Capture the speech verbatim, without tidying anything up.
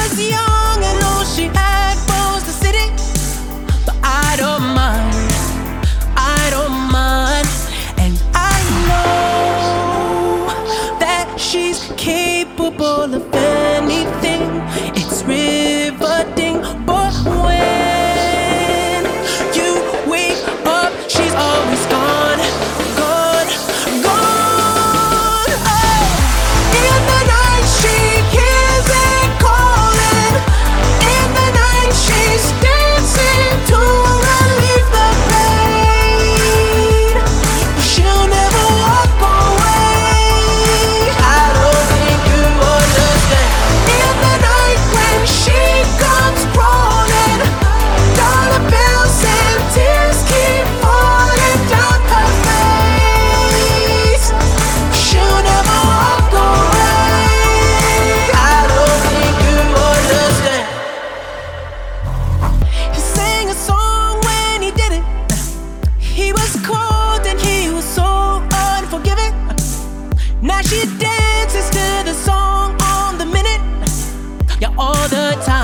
was young and all she had was the city. But I don't mind, I don't mind. And I know that she's capable of anything. It's riveting, but when you wake up, she's always gone, gone, gone. Oh, in the night she hears it calling. In the night she's dancing to relieve the pain. She'll never walk away. I don't think you understand. In the night when she comes crawling, dollar bills and tears keep falling down her face. She'll never walk away. I don't think you understand. He sang a song when he did it. He was cold and he was so unforgiving. Now she dances to the song on the minute. Yeah, all the time.